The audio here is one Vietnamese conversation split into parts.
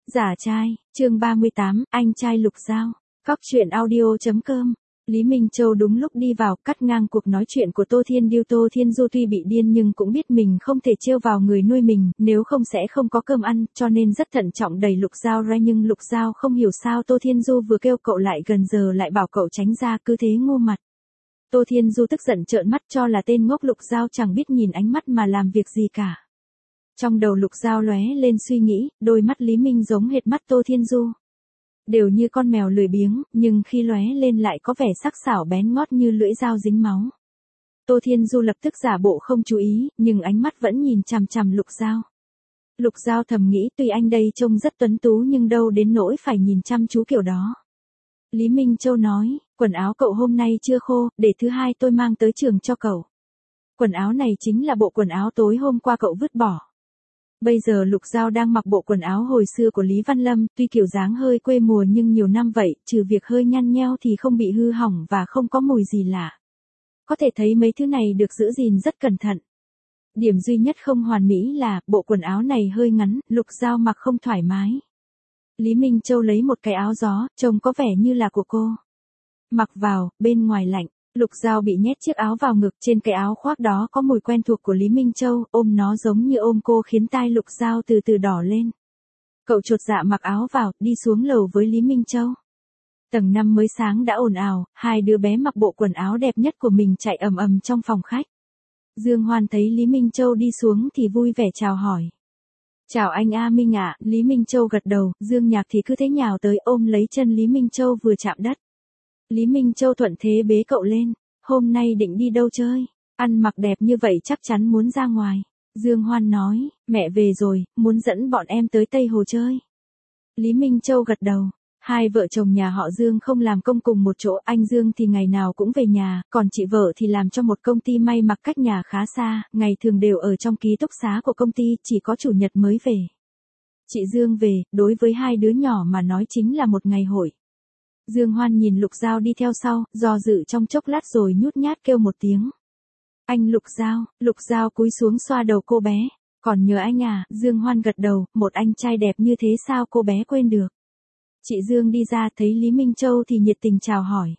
Giả trai, chương 38, anh trai Lục Giao. Cóc truyện audio.com. Lý Minh Châu đúng lúc đi vào, cắt ngang cuộc nói chuyện của Tô Thiên Diêu. Tô Thiên Du tuy bị điên nhưng cũng biết mình không thể trêu vào người nuôi mình, nếu không sẽ không có cơm ăn, cho nên rất thận trọng đẩy Lục Giao ra, nhưng Lục Giao không hiểu sao Tô Thiên Du vừa kêu cậu lại gần giờ lại bảo cậu tránh ra, cứ thế ngu mặt. Tô Thiên Du tức giận trợn mắt cho là tên ngốc. Lục Giao chẳng biết nhìn ánh mắt mà làm việc gì cả. Trong đầu Lục Giao lóe lên suy nghĩ, đôi mắt Lý Minh giống hệt mắt Tô Thiên Du. Đều như con mèo lười biếng, nhưng khi lóe lên lại có vẻ sắc sảo bén ngót như lưỡi dao dính máu. Tô Thiên Du lập tức giả bộ không chú ý, nhưng ánh mắt vẫn nhìn chằm chằm Lục Giao. Lục Giao thầm nghĩ tuy anh đây trông rất tuấn tú nhưng đâu đến nỗi phải nhìn chăm chú kiểu đó. Lý Minh Châu nói, quần áo cậu hôm nay chưa khô, để thứ hai tôi mang tới trường cho cậu. Quần áo này chính là bộ quần áo tối hôm qua cậu vứt bỏ. Bây giờ Lục Giao đang mặc bộ quần áo hồi xưa của Lý Văn Lâm, tuy kiểu dáng hơi quê mùa nhưng nhiều năm vậy, trừ việc hơi nhăn nheo thì không bị hư hỏng và không có mùi gì lạ. Có thể thấy mấy thứ này được giữ gìn rất cẩn thận. Điểm duy nhất không hoàn mỹ là, bộ quần áo này hơi ngắn, Lục Giao mặc không thoải mái. Lý Minh Châu lấy một cái áo gió, trông có vẻ như là của cô. Mặc vào, bên ngoài lạnh. Lục Giao bị nhét chiếc áo vào ngực, trên cái áo khoác đó có mùi quen thuộc của Lý Minh Châu, ôm nó giống như ôm cô khiến tai Lục Giao từ từ đỏ lên. Cậu chột dạ mặc áo vào, đi xuống lầu với Lý Minh Châu. Tầng 5 mới sáng đã ồn ào, hai đứa bé mặc bộ quần áo đẹp nhất của mình chạy ầm ầm trong phòng khách. Dương Hoan thấy Lý Minh Châu đi xuống thì vui vẻ chào hỏi. Chào anh A Minh ạ. Lý Minh Châu gật đầu, Dương Nhạc thì cứ thế nhào tới ôm lấy chân Lý Minh Châu vừa chạm đất. Lý Minh Châu thuận thế bế cậu lên. Hôm nay định đi đâu chơi? Ăn mặc đẹp như vậy chắc chắn muốn ra ngoài. Dương Hoan nói, mẹ về rồi, muốn dẫn bọn em tới Tây Hồ chơi. Lý Minh Châu gật đầu. Hai vợ chồng nhà họ Dương không làm công cùng một chỗ, anh Dương thì ngày nào cũng về nhà, còn chị vợ thì làm cho một công ty may mặc cách nhà khá xa, ngày thường đều ở trong ký túc xá của công ty, chỉ có chủ nhật mới về. Chị Dương về, đối với hai đứa nhỏ mà nói chính là một ngày hội. Dương Hoan nhìn Lục Giao đi theo sau, do dự trong chốc lát rồi nhút nhát kêu một tiếng. Anh Lục Giao cúi xuống xoa đầu cô bé. Còn nhớ anh à? Dương Hoan gật đầu, một anh trai đẹp như thế sao cô bé quên được. Chị Dương đi ra thấy Lý Minh Châu thì nhiệt tình chào hỏi.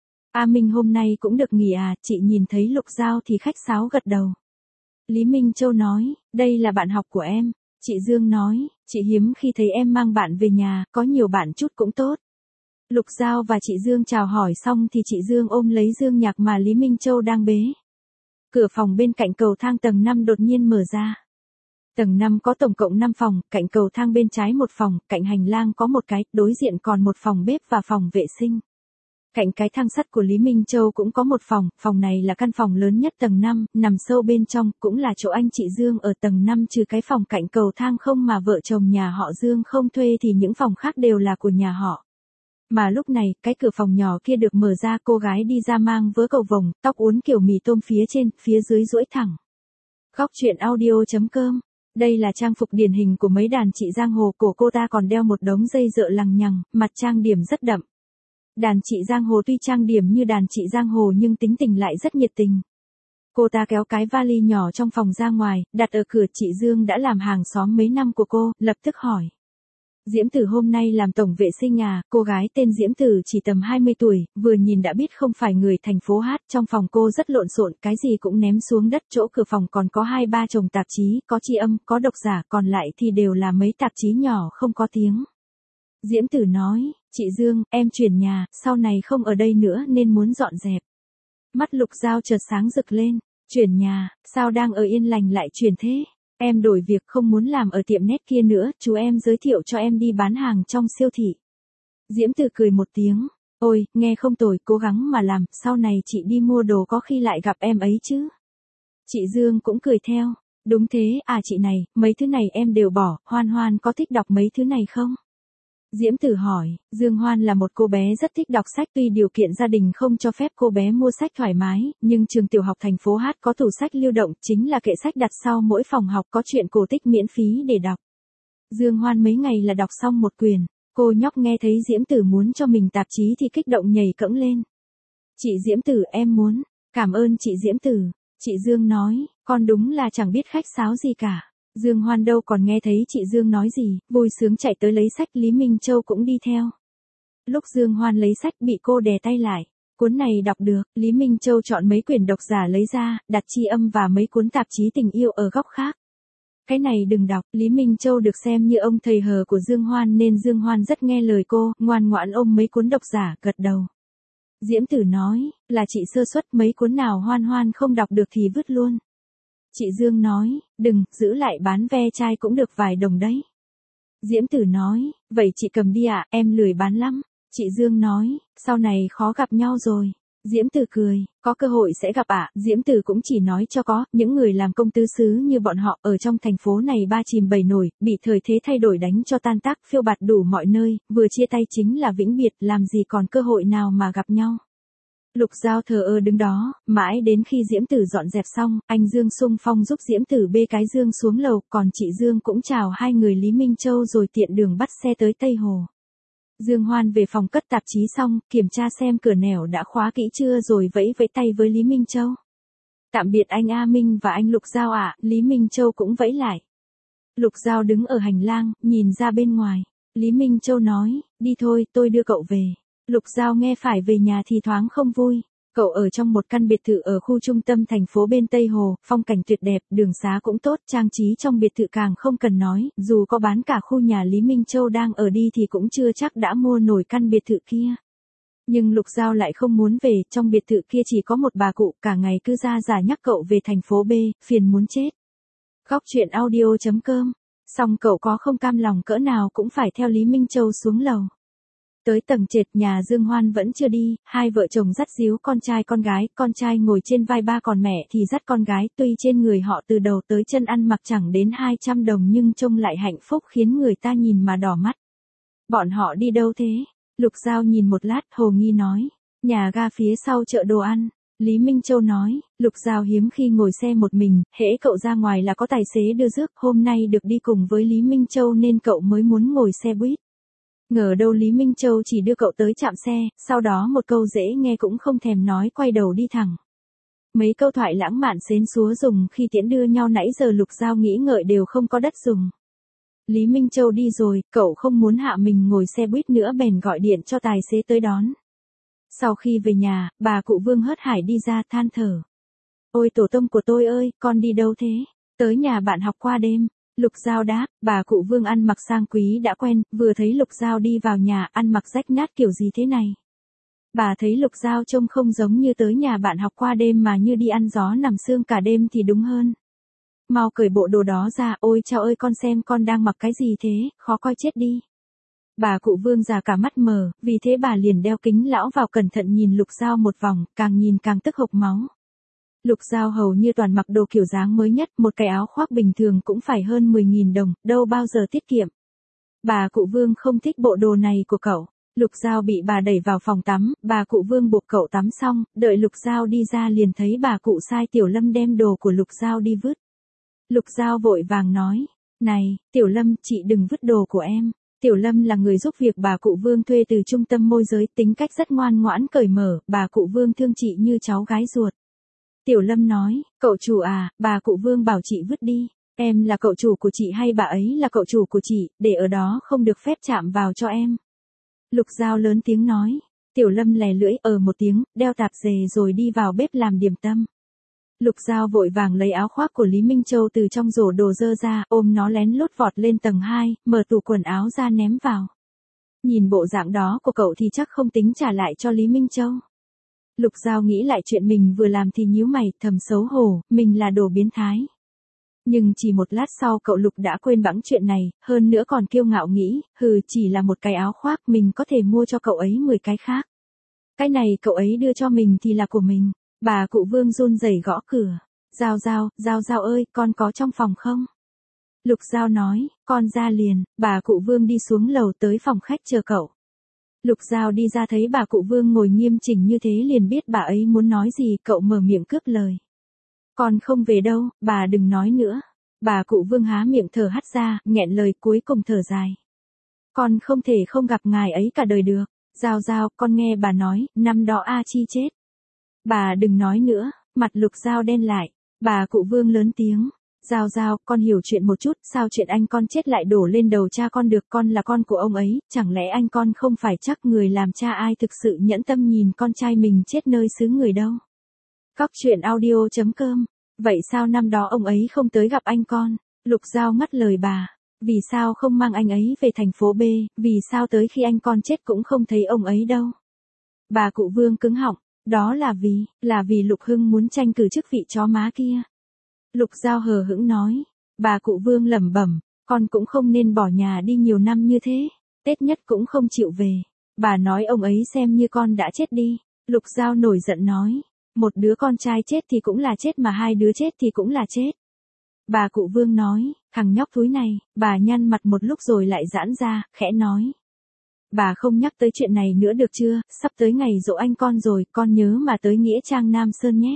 A Minh hôm nay cũng được nghỉ à? Chị nhìn thấy Lục Giao thì khách sáo gật đầu. Lý Minh Châu nói, đây là bạn học của em. Chị Dương nói, chị hiếm khi thấy em mang bạn về nhà, có nhiều bạn chút cũng tốt. Lục Giao và chị Dương chào hỏi xong thì chị Dương ôm lấy Dương Nhạc mà Lý Minh Châu đang bế. Cửa phòng bên cạnh cầu thang tầng 5 đột nhiên mở ra. Tầng 5 có tổng cộng 5 phòng, cạnh cầu thang bên trái một phòng, cạnh hành lang có một cái, đối diện còn một phòng bếp và phòng vệ sinh. Cạnh cái thang sắt của Lý Minh Châu cũng có một phòng này là căn phòng lớn nhất tầng 5, nằm sâu bên trong, cũng là chỗ anh chị Dương ở tầng 5 trừ cái phòng cạnh cầu thang không mà vợ chồng nhà họ Dương không thuê thì những phòng khác đều là của nhà họ. Mà lúc này, cái cửa phòng nhỏ kia được mở ra, cô gái đi ra mang vớ cầu vồng, tóc uốn kiểu mì tôm phía trên, phía dưới duỗi thẳng. Cóc truyện audio.com. Đây là trang phục điển hình của mấy đàn chị giang hồ, cổ cô ta còn đeo một đống dây dợ lằng nhằng, mặt trang điểm rất đậm. Đàn chị giang hồ tuy trang điểm như đàn chị giang hồ nhưng tính tình lại rất nhiệt tình. Cô ta kéo cái vali nhỏ trong phòng ra ngoài, đặt ở cửa. Chị Dương đã làm hàng xóm mấy năm của cô, lập tức hỏi. Diễm Tử hôm nay làm tổng vệ sinh à? Cô gái tên Diễm Tử chỉ tầm 20 tuổi, vừa nhìn đã biết không phải người thành phố hát. Trong phòng cô rất lộn xộn, cái gì cũng ném xuống đất, chỗ cửa phòng còn có 2-3 chồng tạp chí, có tri âm, có độc giả, còn lại thì đều là mấy tạp chí nhỏ không có tiếng. Diễm Tử nói, chị Dương, em chuyển nhà, sau này không ở đây nữa nên muốn dọn dẹp. Mắt Lục Giao chợt sáng rực lên, chuyển nhà, sao đang ở yên lành lại chuyển thế? Em đổi việc không muốn làm ở tiệm nét kia nữa, chú em giới thiệu cho em đi bán hàng trong siêu thị. Diễm Từ cười một tiếng, ôi, nghe không tồi, cố gắng mà làm, sau này chị đi mua đồ có khi lại gặp em ấy chứ. Chị Dương cũng cười theo, đúng thế, à chị này, mấy thứ này em đều bỏ, Hoan Hoan có thích đọc mấy thứ này không? Diễm Tử hỏi, Dương Hoan là một cô bé rất thích đọc sách, tuy điều kiện gia đình không cho phép cô bé mua sách thoải mái, nhưng trường tiểu học thành phố Hát có tủ sách lưu động, chính là kệ sách đặt sau mỗi phòng học, có truyện cổ tích miễn phí để đọc. Dương Hoan mấy ngày là đọc xong một quyển, cô nhóc nghe thấy Diễm Tử muốn cho mình tạp chí thì kích động nhảy cẫng lên. Chị Diễm Tử em muốn, cảm ơn chị Diễm Tử. Chị Dương nói, con đúng là chẳng biết khách sáo gì cả. Dương Hoan đâu còn nghe thấy chị Dương nói gì, vui sướng chạy tới lấy sách, Lý Minh Châu cũng đi theo. Lúc Dương Hoan lấy sách bị cô đè tay lại. Cuốn này đọc được, Lý Minh Châu chọn mấy quyển độc giả lấy ra, đặt tri âm và mấy cuốn tạp chí tình yêu ở góc khác. Cái này đừng đọc, Lý Minh Châu được xem như ông thầy hờ của Dương Hoan nên Dương Hoan rất nghe lời cô, ngoan ngoãn ôm mấy cuốn độc giả, gật đầu. Diễm Tử nói, là chị sơ suất, mấy cuốn nào Hoan Hoan không đọc được thì vứt luôn. Chị Dương nói, đừng, giữ lại bán ve chai cũng được vài đồng đấy. Diễm Tử nói, vậy chị cầm đi ạ, em lười bán lắm. Chị Dương nói, sau này khó gặp nhau rồi. Diễm Tử cười, có cơ hội sẽ gặp ạ. Diễm Tử cũng chỉ nói cho có, những người làm công tứ xứ như bọn họ ở trong thành phố này ba chìm bảy nổi, bị thời thế thay đổi đánh cho tan tác phiêu bạt đủ mọi nơi, vừa chia tay chính là vĩnh biệt, làm gì còn cơ hội nào mà gặp nhau. Lục Giao thờ ơ đứng đó, mãi đến khi Diễm Tử dọn dẹp xong, anh Dương xung phong giúp Diễm Tử bê cái Dương xuống lầu, còn chị Dương cũng chào hai người Lý Minh Châu rồi tiện đường bắt xe tới Tây Hồ. Dương Hoan về phòng cất tạp chí xong, kiểm tra xem cửa nẻo đã khóa kỹ chưa rồi vẫy vẫy tay với Lý Minh Châu. Tạm biệt anh A Minh và anh Lục Giao ạ, Lý Minh Châu cũng vẫy lại. Lục Giao đứng ở hành lang, nhìn ra bên ngoài. Lý Minh Châu nói, đi thôi, tôi đưa cậu về. Lục Giao nghe phải về nhà thì thoáng không vui. Cậu ở trong một căn biệt thự ở khu trung tâm thành phố bên Tây Hồ, phong cảnh tuyệt đẹp, đường xá cũng tốt, trang trí trong biệt thự càng không cần nói, dù có bán cả khu nhà Lý Minh Châu đang ở đi thì cũng chưa chắc đã mua nổi căn biệt thự kia. Nhưng Lục Giao lại không muốn về, trong biệt thự kia chỉ có một bà cụ, cả ngày cứ ra giả nhắc cậu về thành phố B, phiền muốn chết. Góc truyện audio.com. Xong cậu có không cam lòng cỡ nào cũng phải theo Lý Minh Châu xuống lầu. Tới tầng trệt nhà Dương Hoan vẫn chưa đi, hai vợ chồng dắt díu con trai ngồi trên vai ba còn mẹ thì dắt con gái, tuy trên người họ từ đầu tới chân ăn mặc chẳng đến 200 đồng nhưng trông lại hạnh phúc khiến người ta nhìn mà đỏ mắt. Bọn họ đi đâu thế? Lục Giao nhìn một lát, hồ nghi nói, nhà ga phía sau chợ đồ ăn. Lý Minh Châu nói, Lục Giao hiếm khi ngồi xe một mình, hễ cậu ra ngoài là có tài xế đưa rước, hôm nay được đi cùng với Lý Minh Châu nên cậu mới muốn ngồi xe buýt. Ngờ đâu Lý Minh Châu chỉ đưa cậu tới trạm xe, sau đó một câu dễ nghe cũng không thèm nói quay đầu đi thẳng. Mấy câu thoại lãng mạn xến xúa dùng khi tiễn đưa nhau nãy giờ Lục Giao nghĩ ngợi đều không có đất dùng. Lý Minh Châu đi rồi, cậu không muốn hạ mình ngồi xe buýt nữa bèn gọi điện cho tài xế tới đón. Sau khi về nhà, bà cụ Vương hớt hải đi ra than thở. Ôi tổ tông của tôi ơi, con đi đâu thế? Tới nhà bạn học qua đêm. Lục Giao đáp, bà cụ Vương ăn mặc sang quý đã quen, vừa thấy Lục Giao đi vào nhà ăn mặc rách nát kiểu gì thế này. Bà thấy Lục Giao trông không giống như tới nhà bạn học qua đêm mà như đi ăn gió nằm sương cả đêm thì đúng hơn. Mau cởi bộ đồ đó ra, ôi chao ơi con xem con đang mặc cái gì thế, khó coi chết đi. Bà cụ Vương già cả mắt mờ, vì thế bà liền đeo kính lão vào cẩn thận nhìn Lục Giao một vòng, càng nhìn càng tức hộc máu. Lục Giao hầu như toàn mặc đồ kiểu dáng mới nhất, một cái áo khoác bình thường cũng phải hơn 10.000 đồng, đâu bao giờ tiết kiệm. Bà cụ Vương không thích bộ đồ này của cậu. Lục Giao bị bà đẩy vào phòng tắm, bà cụ Vương buộc cậu tắm xong, đợi Lục Giao đi ra liền thấy bà cụ sai Tiểu Lâm đem đồ của Lục Giao đi vứt. Lục Giao vội vàng nói, này, Tiểu Lâm, chị đừng vứt đồ của em. Tiểu Lâm là người giúp việc bà cụ Vương thuê từ trung tâm môi giới, tính cách rất ngoan ngoãn cởi mở, bà cụ Vương thương chị như cháu gái ruột. Tiểu Lâm nói, cậu chủ à, bà cụ Vương bảo chị vứt đi, em là cậu chủ của chị hay bà ấy là cậu chủ của chị, để ở đó không được phép chạm vào cho em. Lục Giao lớn tiếng nói, Tiểu Lâm lè lưỡi một tiếng, đeo tạp dề rồi đi vào bếp làm điểm tâm. Lục Giao vội vàng lấy áo khoác của Lý Minh Châu từ trong rổ đồ dơ ra, ôm nó lén lút vọt lên tầng 2, mở tủ quần áo ra ném vào. Nhìn bộ dạng đó của cậu thì chắc không tính trả lại cho Lý Minh Châu. Lục Giao nghĩ lại chuyện mình vừa làm thì nhíu mày, thầm xấu hổ, mình là đồ biến thái. Nhưng chỉ một lát sau cậu Lục đã quên bẵng chuyện này, hơn nữa còn kiêu ngạo nghĩ, chỉ là một cái áo khoác mình có thể mua cho cậu ấy 10 cái khác. Cái này cậu ấy đưa cho mình thì là của mình. Bà cụ Vương run rẩy gõ cửa. Giao ơi, con có trong phòng không? Lục Giao nói, con ra liền. Bà cụ Vương đi xuống lầu tới phòng khách chờ cậu. Lục Giao đi ra thấy bà cụ Vương ngồi nghiêm chỉnh như thế liền biết bà ấy muốn nói gì, cậu mở miệng cướp lời. Con không về đâu, bà đừng nói nữa. Bà cụ Vương há miệng thở hắt ra, nghẹn lời cuối cùng thở dài. Con không thể không gặp ngài ấy cả đời được. Giao, con nghe bà nói, năm đó A Chi chết. Bà đừng nói nữa, mặt Lục Giao đen lại. Bà cụ Vương lớn tiếng. Giao Giao, con hiểu chuyện một chút, sao chuyện anh con chết lại đổ lên đầu cha con được, con là con của ông ấy, chẳng lẽ anh con không phải chắc người làm cha ai thực sự nhẫn tâm nhìn con trai mình chết nơi xứ người đâu. Cóc truyện audio.com. Vậy sao năm đó ông ấy không tới gặp anh con? Lục Giao ngắt lời bà. Vì sao không mang anh ấy về thành phố B, vì sao tới khi anh con chết cũng không thấy ông ấy đâu? Bà cụ Vương cứng họng, đó là vì Lục Hưng muốn tranh cử chức vị chó má kia. Lục Giao hờ hững nói. Bà cụ Vương lẩm bẩm, con cũng không nên bỏ nhà đi nhiều năm như thế, Tết nhất cũng không chịu về. Bà nói ông ấy xem như con đã chết đi. Lục Giao nổi giận nói, một đứa con trai chết thì cũng là chết mà hai đứa chết thì cũng là chết. Bà cụ Vương nói, thằng nhóc thúi này, bà nhăn mặt một lúc rồi lại giãn ra, khẽ nói. Bà không nhắc tới chuyện này nữa được chưa, sắp tới ngày giỗ anh con rồi, con nhớ mà tới Nghĩa Trang Nam Sơn nhé.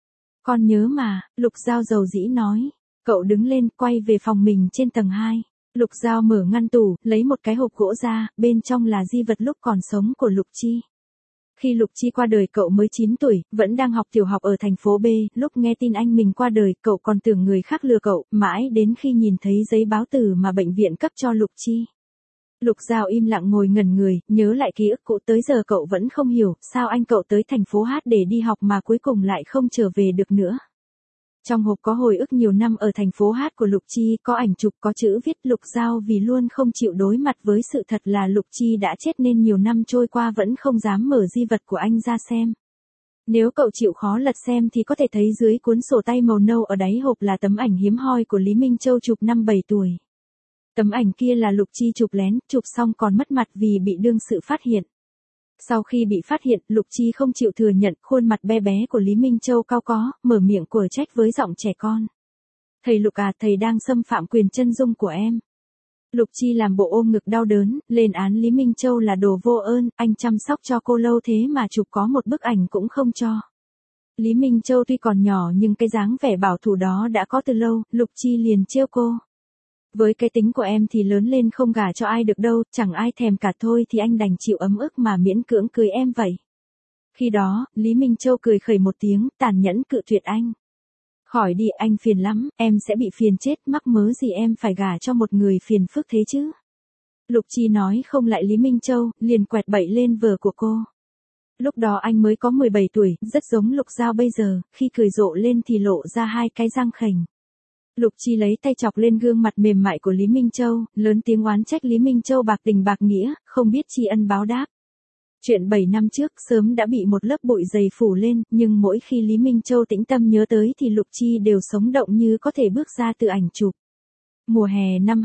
Con nhớ mà, Lục Giao dầu dĩ nói. Cậu đứng lên, quay về phòng mình trên tầng 2. Lục Giao mở ngăn tủ, lấy một cái hộp gỗ ra, bên trong là di vật lúc còn sống của Lục Chi. Khi Lục Chi qua đời cậu mới 9 tuổi, vẫn đang học tiểu học ở thành phố B, lúc nghe tin anh mình qua đời, cậu còn tưởng người khác lừa cậu, mãi đến khi nhìn thấy giấy báo tử mà bệnh viện cấp cho Lục Chi. Lục Giao im lặng ngồi ngẩn người, nhớ lại ký ức cũ tới giờ cậu vẫn không hiểu, sao anh cậu tới thành phố Hát để đi học mà cuối cùng lại không trở về được nữa. Trong hộp có hồi ức nhiều năm ở thành phố Hát của Lục Chi, có ảnh chụp, có chữ viết. Lục Giao vì luôn không chịu đối mặt với sự thật là Lục Chi đã chết nên nhiều năm trôi qua vẫn không dám mở di vật của anh ra xem. Nếu cậu chịu khó lật xem thì có thể thấy dưới cuốn sổ tay màu nâu ở đáy hộp là tấm ảnh hiếm hoi của Lý Minh Châu chụp năm 7 tuổi. Tấm ảnh kia là Lục Chi chụp lén, chụp xong còn mất mặt vì bị đương sự phát hiện. Sau khi bị phát hiện, Lục Chi không chịu thừa nhận, khuôn mặt bé bé của Lý Minh Châu cau có, mở miệng quở trách với giọng trẻ con. Thầy Lục à, thầy đang xâm phạm quyền chân dung của em. Lục Chi làm bộ ôm ngực đau đớn, lên án Lý Minh Châu là đồ vô ơn, anh chăm sóc cho cô lâu thế mà chụp có một bức ảnh cũng không cho. Lý Minh Châu tuy còn nhỏ nhưng cái dáng vẻ bảo thủ đó đã có từ lâu, Lục Chi liền trêu cô. Với cái tính của em thì lớn lên không gả cho ai được đâu, chẳng ai thèm cả thôi thì anh đành chịu ấm ức mà miễn cưỡng cưới em vậy. Khi đó, Lý Minh Châu cười khẩy một tiếng, tàn nhẫn cự tuyệt anh. Khỏi đi, anh phiền lắm, em sẽ bị phiền chết, mắc mớ gì em phải gả cho một người phiền phức thế chứ. Lục Chi nói không lại Lý Minh Châu, liền quẹt bậy lên vở của cô. Lúc đó anh mới có 17 tuổi, rất giống Lục Giao bây giờ, khi cười rộ lên thì lộ ra hai cái răng khểnh. Lục Chi lấy tay chọc lên gương mặt mềm mại của Lý Minh Châu, lớn tiếng oán trách Lý Minh Châu bạc tình bạc nghĩa, không biết tri ân báo đáp. Chuyện 7 năm trước sớm đã bị một lớp bụi dày phủ lên, nhưng mỗi khi Lý Minh Châu tĩnh tâm nhớ tới thì Lục Chi đều sống động như có thể bước ra từ ảnh chụp. Mùa hè năm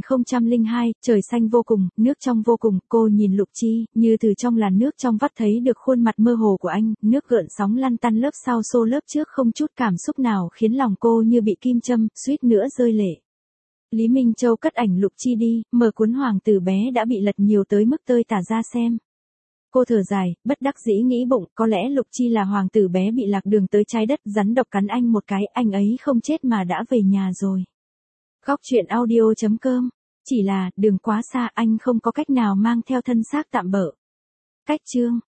2002, trời xanh vô cùng, nước trong vô cùng, cô nhìn Lục Chi, như từ trong làn nước trong vắt thấy được khuôn mặt mơ hồ của anh, nước gợn sóng lăn tăn lớp sau xô lớp trước không chút cảm xúc nào khiến lòng cô như bị kim châm, suýt nữa rơi lệ. Lý Minh Châu cất ảnh Lục Chi đi, mở cuốn hoàng tử bé đã bị lật nhiều tới mức tơi tả ra xem. Cô thở dài, bất đắc dĩ nghĩ bụng, có lẽ Lục Chi là hoàng tử bé bị lạc đường tới trái đất, rắn độc cắn anh một cái, anh ấy không chết mà đã về nhà rồi. Cóc truyện audio.com. Chỉ là, đường quá xa, anh không có cách nào mang theo thân xác tạm bợ. Cách chương.